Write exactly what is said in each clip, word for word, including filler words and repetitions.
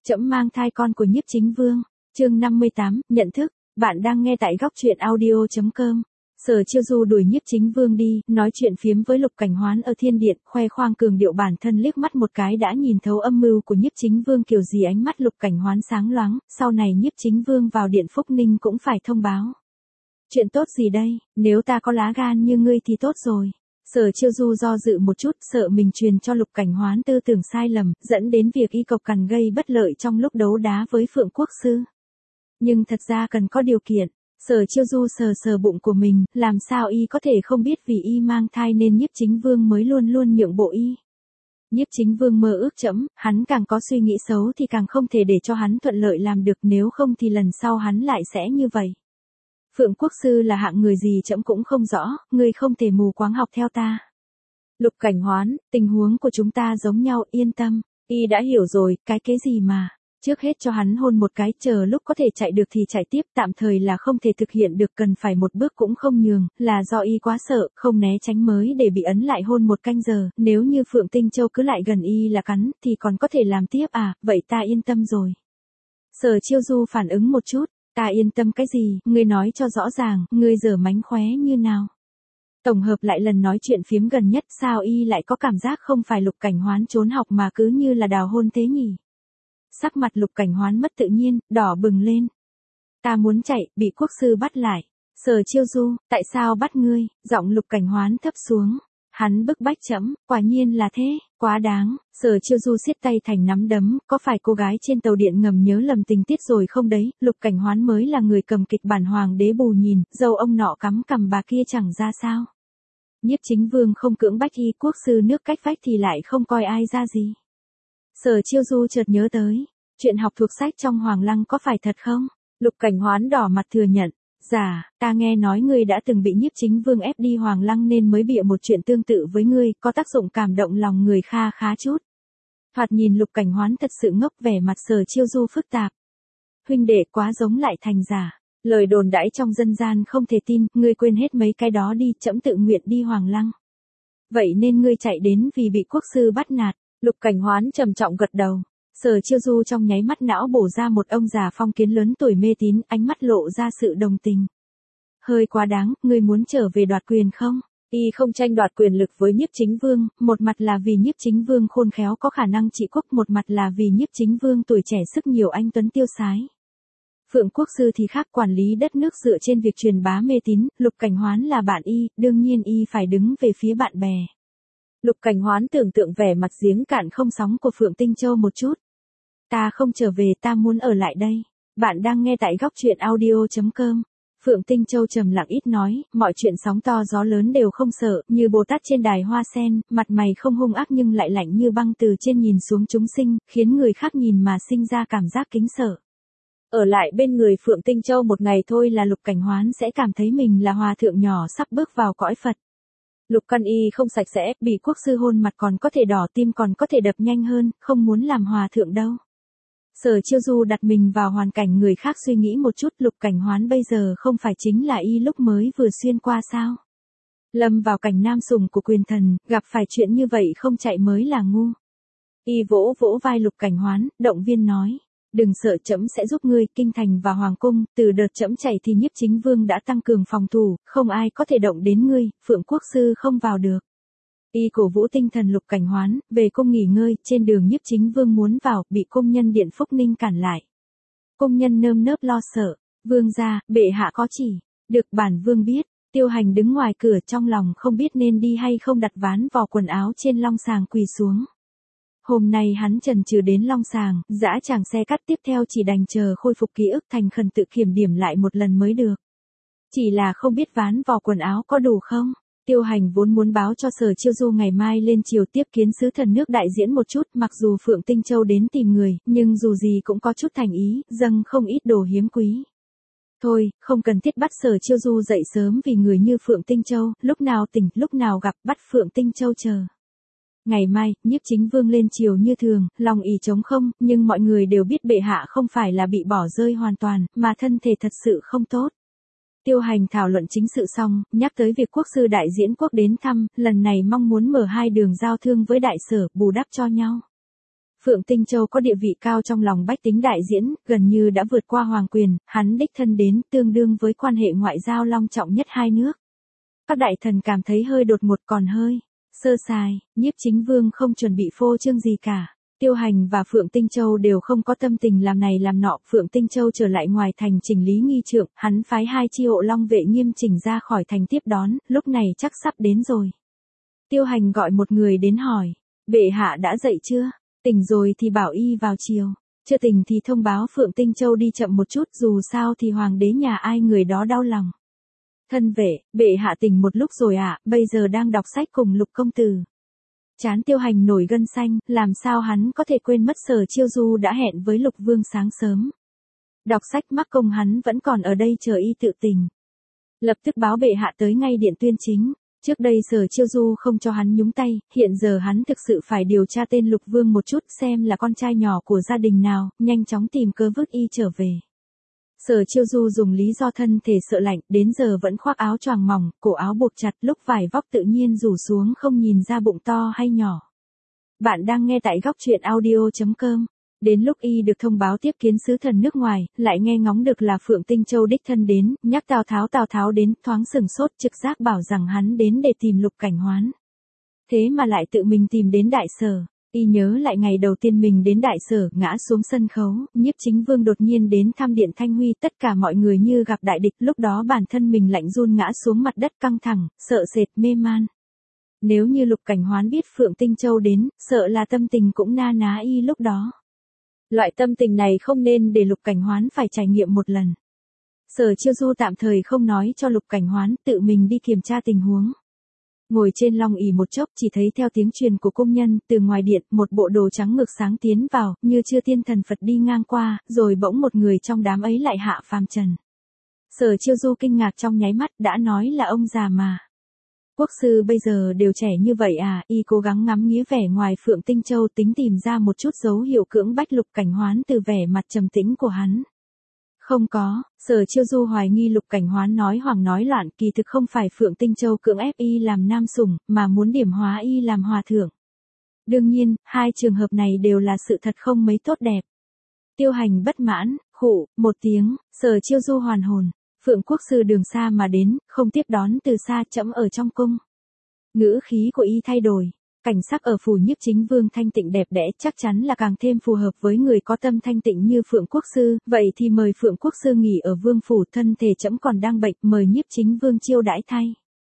Trẫm mang thai con của Nhiếp Chính Vương. Chương năm mươi tám, nhận thức. Bạn đang nghe tại góc truyện audio chấm com. Sở Chiêu Du đuổi Nhiếp Chính Vương đi, nói chuyện phiếm với Lục Cảnh Hoán ở thiên điện, khoe khoang cường điệu bản thân, liếc mắt một cái đã nhìn thấu âm mưu của Nhiếp Chính Vương kiểu gì. Ánh mắt Lục Cảnh Hoán sáng loáng, sau này Nhiếp Chính Vương vào điện Phúc Ninh cũng phải thông báo. Chuyện tốt gì đây, nếu ta có lá gan như ngươi thì tốt rồi. Sở Chiêu Du do dự một chút, sợ mình truyền cho Lục Cảnh Hoán tư tưởng sai lầm, dẫn đến việc y cộc cằn gây bất lợi trong lúc đấu đá với Phượng Quốc Sư. Nhưng thật ra cần có điều kiện. Sở Chiêu Du sờ sờ bụng của mình, làm sao y có thể không biết vì y mang thai nên Nhiếp Chính Vương mới luôn luôn nhượng bộ y. Nhiếp Chính Vương mơ ước trẫm, hắn càng có suy nghĩ xấu thì càng không thể để cho hắn thuận lợi làm được, nếu không thì lần sau hắn lại sẽ như vậy. Phượng Quốc Sư là hạng người gì trẫm cũng không rõ, ngươi không thể mù quáng học theo ta. Lục Cảnh Hoán, tình huống của chúng ta giống nhau, yên tâm, y đã hiểu rồi, cái kế gì mà. Trước hết cho hắn hôn một cái, chờ lúc có thể chạy được thì chạy tiếp, tạm thời là không thể thực hiện được, cần phải một bước cũng không nhường, là do y quá sợ, không né tránh mới để bị ấn lại hôn một canh giờ, nếu như Phượng Tinh Châu cứ lại gần y là cắn, thì còn có thể làm tiếp à, vậy ta yên tâm rồi. Sở Chiêu Du phản ứng một chút, ta yên tâm cái gì, ngươi nói cho rõ ràng, ngươi giở mánh khóe như nào. Tổng hợp lại lần nói chuyện phiếm gần nhất, sao y lại có cảm giác không phải Lục Cảnh Hoán trốn học mà cứ như là đào hôn thế nhỉ? Sắc mặt Lục Cảnh Hoán mất tự nhiên, đỏ bừng lên. Ta muốn chạy, bị quốc sư bắt lại. Sở Chiêu Du, tại sao bắt ngươi? Giọng Lục Cảnh Hoán thấp xuống. Hắn bức bách trẫm, quả nhiên là thế, quá đáng. Sở Chiêu Du siết tay thành nắm đấm, có phải cô gái trên tàu điện ngầm nhớ lầm tình tiết rồi không đấy? Lục Cảnh Hoán mới là người cầm kịch bản hoàng đế bù nhìn, dâu ông nọ cắm cằm bà kia chẳng ra sao. Nhiếp Chính Vương không cưỡng bách y, quốc sư nước cách vách thì lại không coi ai ra gì. Sở Chiêu Du chợt nhớ tới, chuyện học thuộc sách trong Hoàng Lăng có phải thật không? Lục Cảnh Hoán đỏ mặt thừa nhận, dạ, ta nghe nói ngươi đã từng bị Nhiếp Chính Vương ép đi Hoàng Lăng nên mới bịa một chuyện tương tự với ngươi, có tác dụng cảm động lòng người kha khá chút. Thoạt nhìn Lục Cảnh Hoán thật sự ngốc, vẻ mặt Sở Chiêu Du phức tạp. Huynh đệ quá giống lại thành giả, lời đồn đãi trong dân gian không thể tin, ngươi quên hết mấy cái đó đi, trẫm tự nguyện đi Hoàng Lăng. Vậy nên ngươi chạy đến vì bị quốc sư bắt nạt. Lục Cảnh Hoán trầm trọng gật đầu. Sở Chiêu Du trong nháy mắt não bổ ra một ông già phong kiến lớn tuổi mê tín, ánh mắt lộ ra sự đồng tình. Hơi quá đáng, ngươi muốn trở về đoạt quyền không? Y không tranh đoạt quyền lực với Nhiếp Chính Vương, một mặt là vì Nhiếp Chính Vương khôn khéo có khả năng trị quốc, một mặt là vì Nhiếp Chính Vương tuổi trẻ sức nhiều, anh tuấn tiêu sái. Phượng Quốc Sư thì khác, quản lý đất nước dựa trên việc truyền bá mê tín, Lục Cảnh Hoán là bạn y, đương nhiên y phải đứng về phía bạn bè. Lục Cảnh Hoán tưởng tượng vẻ mặt giếng cạn không sóng của Phượng Tinh Châu một chút. Ta không trở về, ta muốn ở lại đây. Bạn đang nghe tại góc truyện audio chấm com. Phượng Tinh Châu trầm lặng ít nói, mọi chuyện sóng to gió lớn đều không sợ, như Bồ Tát trên đài hoa sen, mặt mày không hung ác nhưng lại lạnh như băng, từ trên nhìn xuống chúng sinh, khiến người khác nhìn mà sinh ra cảm giác kính sợ. Ở lại bên người Phượng Tinh Châu một ngày thôi là Lục Cảnh Hoán sẽ cảm thấy mình là hòa thượng nhỏ sắp bước vào cõi Phật. Lục căn y không sạch sẽ, bị quốc sư hôn mặt còn có thể đỏ tim, còn có thể đập nhanh hơn, không muốn làm hòa thượng đâu. Sở Chiêu Du đặt mình vào hoàn cảnh người khác suy nghĩ một chút, Lục Cảnh Hoán bây giờ không phải chính là y lúc mới vừa xuyên qua sao? Lâm vào cảnh nam sủng của quyền thần, gặp phải chuyện như vậy không chạy mới là ngu. Y vỗ vỗ vai Lục Cảnh Hoán, động viên nói. Đừng sợ, trẫm sẽ giúp ngươi. Kinh thành và hoàng cung, từ đợt trẫm chạy thì Nhiếp Chính Vương đã tăng cường phòng thủ, không ai có thể động đến ngươi, Phượng Quốc Sư không vào được. Y cổ vũ tinh thần Lục Cảnh Hoán, về cung nghỉ ngơi, trên đường Nhiếp Chính Vương muốn vào, bị cung nhân điện Phúc Ninh cản lại. Cung nhân nơm nớp lo sợ, vương gia, bệ hạ có chỉ, được bản vương biết. Tiêu Hành đứng ngoài cửa trong lòng không biết nên đi hay không, đặt ván vò quần áo trên long sàng quỳ xuống. Hôm nay hắn trần trừ đến long sàng, dã tràng xe cắt tiếp theo chỉ đành chờ khôi phục ký ức, thành khẩn tự kiểm điểm lại một lần mới được. Chỉ là không biết ván vò quần áo có đủ không? Tiêu Hành vốn muốn báo cho Sở Chiêu Du ngày mai lên triều tiếp kiến sứ thần nước đại diễn một chút, mặc dù Phượng Tinh Châu đến tìm người, nhưng dù gì cũng có chút thành ý, dâng không ít đồ hiếm quý. Thôi, không cần thiết bắt Sở Chiêu Du dậy sớm vì người như Phượng Tinh Châu, lúc nào tỉnh, lúc nào gặp, bắt Phượng Tinh Châu chờ. Ngày mai, Nhiếp Chính Vương lên triều như thường, lòng ỷ trống không, nhưng mọi người đều biết bệ hạ không phải là bị bỏ rơi hoàn toàn, mà thân thể thật sự không tốt. Tiêu Hành thảo luận chính sự xong, nhắc tới việc quốc sư đại diễn quốc đến thăm, lần này mong muốn mở hai đường giao thương với đại sở, bù đắp cho nhau. Phượng Tinh Châu có địa vị cao trong lòng bách tính đại diễn, gần như đã vượt qua hoàng quyền, hắn đích thân đến tương đương với quan hệ ngoại giao long trọng nhất hai nước. Các đại thần cảm thấy hơi đột ngột còn hơi sơ sài, Nhiếp Chính Vương không chuẩn bị phô trương gì cả. Tiêu Hành và Phượng Tinh Châu đều không có tâm tình làm này làm nọ, Phượng Tinh Châu trở lại ngoài thành chỉnh lý nghi trượng, hắn phái hai chi hộ long vệ nghiêm chỉnh ra khỏi thành tiếp đón, lúc này chắc sắp đến rồi. Tiêu Hành gọi một người đến hỏi, bệ hạ đã dậy chưa? Tỉnh rồi thì bảo y vào chiều, chưa tỉnh thì thông báo Phượng Tinh Châu đi chậm một chút, dù sao thì hoàng đế nhà ai người đó đau lòng. Thân vệ, bệ hạ tỉnh một lúc rồi ạ, à, bây giờ đang đọc sách cùng Lục công tử. Chán Tiêu Hành nổi gân xanh, làm sao hắn có thể quên mất Sở Chiêu Du đã hẹn với Lục Vương sáng sớm. Đọc sách mắc công hắn vẫn còn ở đây chờ y tự tỉnh. Lập tức báo bệ hạ tới ngay điện tuyên chính. Trước đây Sở Chiêu Du không cho hắn nhúng tay, hiện giờ hắn thực sự phải điều tra tên Lục Vương một chút xem là con trai nhỏ của gia đình nào, nhanh chóng tìm cớ vứt y trở về. Sở Chiêu Du dùng lý do thân thể sợ lạnh, đến giờ vẫn khoác áo choàng mỏng, cổ áo buộc chặt, lúc vải vóc tự nhiên rủ xuống không nhìn ra bụng to hay nhỏ. Bạn đang nghe tại góc truyện audio chấm com. Đến lúc y được thông báo tiếp kiến sứ thần nước ngoài, lại nghe ngóng được là Phượng Tinh Châu đích thân đến, nhắc Tào Tháo Tào Tháo đến, thoáng sừng sốt, trực giác bảo rằng hắn đến để tìm Lục Cảnh Hoán. Thế mà lại tự mình tìm đến đại sở. Y nhớ lại ngày đầu tiên mình đến đại sở, ngã xuống sân khấu, Nhiếp Chính Vương đột nhiên đến thăm điện Thanh Huy, tất cả mọi người như gặp đại địch, lúc đó bản thân mình lạnh run ngã xuống mặt đất căng thẳng, sợ sệt mê man. Nếu như Lục Cảnh Hoán biết Phượng Tinh Châu đến, sợ là tâm tình cũng na ná y lúc đó. Loại tâm tình này không nên để Lục Cảnh Hoán phải trải nghiệm một lần. Sở Chiêu Du tạm thời không nói cho Lục Cảnh Hoán, tự mình đi kiểm tra tình huống. Ngồi trên long ỷ một chốc chỉ thấy theo tiếng truyền của công nhân, từ ngoài điện, một bộ đồ trắng ngực sáng tiến vào, như chưa tiên thần Phật đi ngang qua, rồi bỗng một người trong đám ấy lại hạ phàm trần. Sở Chiêu Du kinh ngạc trong nháy mắt, đã nói là ông già mà. Quốc sư bây giờ đều trẻ như vậy à, y cố gắng ngắm nghía vẻ ngoài Phượng Tinh Châu tính tìm ra một chút dấu hiệu cưỡng bách Lục Cảnh Hoán từ vẻ mặt trầm tĩnh của hắn. Không có, Sở Chiêu Du hoài nghi Lục Cảnh Hoán nói hoảng nói loạn, kỳ thực không phải Phượng Tinh Châu cưỡng ép y làm nam sủng, mà muốn điểm hóa y làm hòa thượng. Đương nhiên, hai trường hợp này đều là sự thật không mấy tốt đẹp. Tiêu Hành bất mãn, khụ, một tiếng, Sở Chiêu Du hoàn hồn. Phượng quốc sư đường xa mà đến, không tiếp đón từ xa, trẫm ở trong cung. Ngữ khí của y thay đổi. Cảnh sắc ở phủ Nhiếp Chính Vương thanh tịnh đẹp đẽ, chắc chắn là càng thêm phù hợp với người có tâm thanh tịnh như Phượng quốc sư, vậy thì mời Phượng quốc sư nghỉ ở vương phủ, thân thể trẫm còn đang bệnh, mời Nhiếp Chính Vương chiêu đãi thay.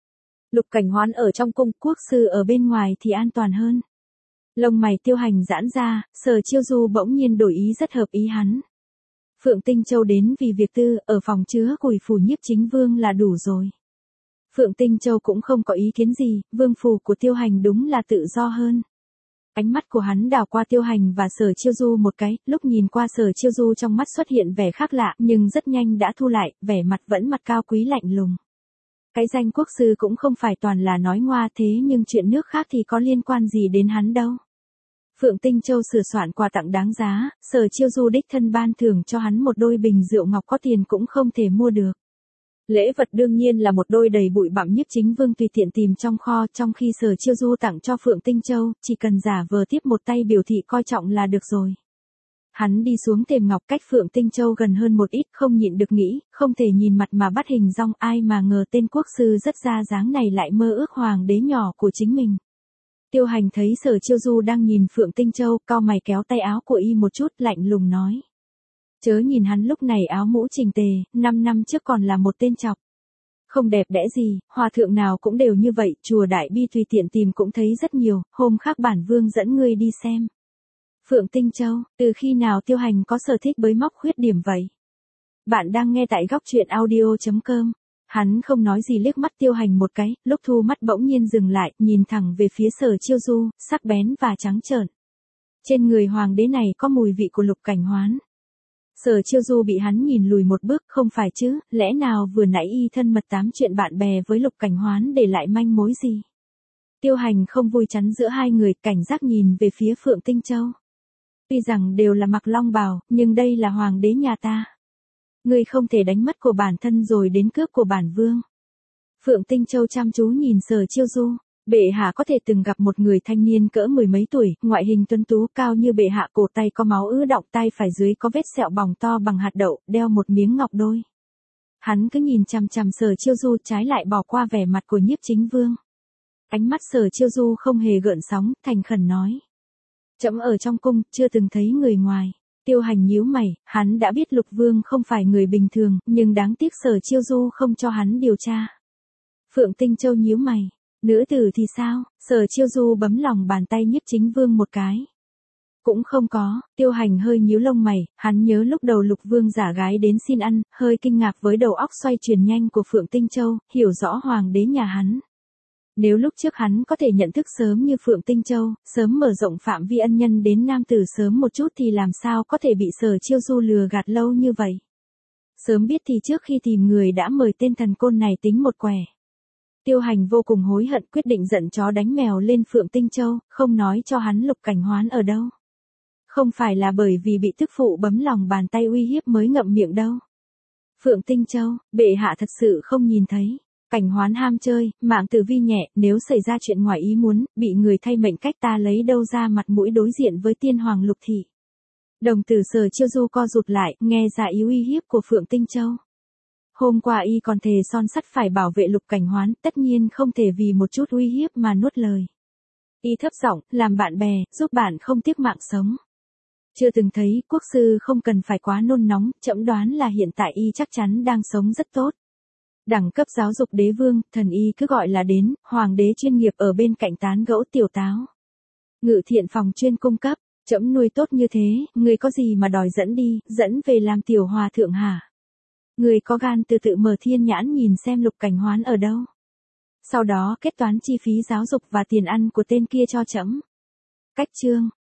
Lục Cảnh Hoán ở trong cung, quốc sư ở bên ngoài thì an toàn hơn. Lông mày Tiêu Hành giãn ra, Sở Chiêu Du bỗng nhiên đổi ý rất hợp ý hắn. Phượng Tinh Châu đến vì việc tư, ở phòng chứa củi phủ Nhiếp Chính Vương là đủ rồi. Phượng Tinh Châu cũng không có ý kiến gì, vương phủ của Tiêu Hành đúng là tự do hơn. Ánh mắt của hắn đảo qua Tiêu Hành và Sở Chiêu Du một cái, lúc nhìn qua Sở Chiêu Du trong mắt xuất hiện vẻ khác lạ, nhưng rất nhanh đã thu lại, vẻ mặt vẫn mặt cao quý lạnh lùng. Cái danh quốc sư cũng không phải toàn là nói ngoa, thế nhưng chuyện nước khác thì có liên quan gì đến hắn đâu. Phượng Tinh Châu sửa soạn quà tặng đáng giá, Sở Chiêu Du đích thân ban thưởng cho hắn một đôi bình rượu ngọc có tiền cũng không thể mua được. Lễ vật đương nhiên là một đôi đầy bụi bặm Nhiếp Chính Vương tùy tiện tìm trong kho, trong khi Sở Chiêu Du tặng cho Phượng Tinh Châu, chỉ cần giả vờ tiếp một tay biểu thị coi trọng là được rồi. Hắn đi xuống thềm ngọc cách Phượng Tinh Châu gần hơn một ít, không nhịn được nghĩ, không thể nhìn mặt mà bắt hình dong, ai mà ngờ tên quốc sư rất ra dáng này lại mơ ước hoàng đế nhỏ của chính mình. Tiêu Hành thấy Sở Chiêu Du đang nhìn Phượng Tinh Châu, cau mày kéo tay áo của y một chút, lạnh lùng nói. Chớ nhìn hắn lúc này áo mũ chỉnh tề, năm năm trước còn là một tên chọc. Không đẹp đẽ gì, hòa thượng nào cũng đều như vậy, chùa Đại Bi tùy tiện tìm cũng thấy rất nhiều, hôm khác bản vương dẫn ngươi đi xem. Phượng Tinh Châu, từ khi nào Tiêu Hành có sở thích bới móc khuyết điểm vậy? Bạn đang nghe tại góc truyện audio chấm com. Hắn không nói gì liếc mắt Tiêu Hành một cái, lúc thu mắt bỗng nhiên dừng lại, nhìn thẳng về phía Sở Chiêu Du, sắc bén và trắng trợn. Trên người hoàng đế này có mùi vị của Lục Cảnh Hoán. Sở Chiêu Du bị hắn nhìn lùi một bước, không phải chứ, lẽ nào vừa nãy y thân mật tám chuyện bạn bè với Lục Cảnh Hoán để lại manh mối gì? Tiêu Hành không vui chắn giữa hai người, cảnh giác nhìn về phía Phượng Tinh Châu. Tuy rằng đều là mặc long bào, nhưng đây là hoàng đế nhà ta. Ngươi không thể đánh mất của bản thân rồi đến cướp của bản vương. Phượng Tinh Châu chăm chú nhìn Sở Chiêu Du, Bệ hạ có thể từng gặp một người thanh niên cỡ mười mấy tuổi, ngoại hình tuấn tú, cao như bệ hạ, cổ tay có máu ứ đọng, tay phải dưới có vết sẹo bỏng to bằng hạt đậu, đeo một miếng ngọc đôi. Hắn cứ nhìn chằm chằm Sở Chiêu Du, trái lại bỏ qua vẻ mặt của Nhiếp Chính Vương. Ánh mắt Sở Chiêu Du không hề gợn sóng, thành khẩn nói: "Trẫm ở trong cung, chưa từng thấy người ngoài." Tiêu Hành nhíu mày, hắn đã biết Lục Vương không phải người bình thường, nhưng đáng tiếc Sở Chiêu Du không cho hắn điều tra. Phượng Tinh Châu nhíu mày: "Nữ tử thì sao?" Sở Chiêu Du bấm lòng bàn tay Nhiếp Chính Vương một cái. "Cũng không có." Tiêu Hành hơi nhíu lông mày, hắn nhớ lúc đầu Lục Vương giả gái đến xin ăn, hơi kinh ngạc với đầu óc xoay chuyển nhanh của Phượng Tinh Châu, hiểu rõ hoàng đế nhà hắn. Nếu lúc trước hắn có thể nhận thức sớm như Phượng Tinh Châu, sớm mở rộng phạm vi ân nhân đến nam tử sớm một chút thì làm sao có thể bị Sở Chiêu Du lừa gạt lâu như vậy. Sớm biết thì trước khi tìm người đã mời tên thần côn này tính một quẻ. Tiêu Hành vô cùng hối hận, quyết định giận chó đánh mèo lên Phượng Tinh Châu, không nói cho hắn Lục Cảnh Hoán ở đâu. Không phải là bởi vì bị tức phụ bấm lòng bàn tay uy hiếp mới ngậm miệng đâu. "Phượng Tinh Châu, bệ hạ thật sự không nhìn thấy. Cảnh Hoán ham chơi, mạng tử vi nhẹ, nếu xảy ra chuyện ngoài ý muốn, bị người thay mệnh cách, ta lấy đâu ra mặt mũi đối diện với tiên hoàng Lục thị." Đồng tử Sở Chiêu Du co rụt lại, nghe ra ý uy hiếp của Phượng Tinh Châu. Hôm qua y còn thề son sắt phải bảo vệ Lục Cảnh Hoán, tất nhiên không thể vì một chút uy hiếp mà nuốt lời. Y thấp giọng: "Làm bạn bè, giúp bạn không tiếc mạng sống." "Chưa từng thấy, quốc sư không cần phải quá nôn nóng, trẫm đoán là hiện tại y chắc chắn đang sống rất tốt. Đẳng cấp giáo dục đế vương, thần y cứ gọi là đến, hoàng đế chuyên nghiệp ở bên cạnh tán gẫu tiểu táo. Ngự thiện phòng chuyên cung cấp, trẫm nuôi tốt như thế, người có gì mà đòi dẫn đi, dẫn về làm tiểu hòa thượng hả? Người có gan từ tự mở thiên nhãn nhìn xem Lục Cảnh Hoán ở đâu. Sau đó kết toán chi phí giáo dục và tiền ăn của tên kia cho trẫm." Cách chương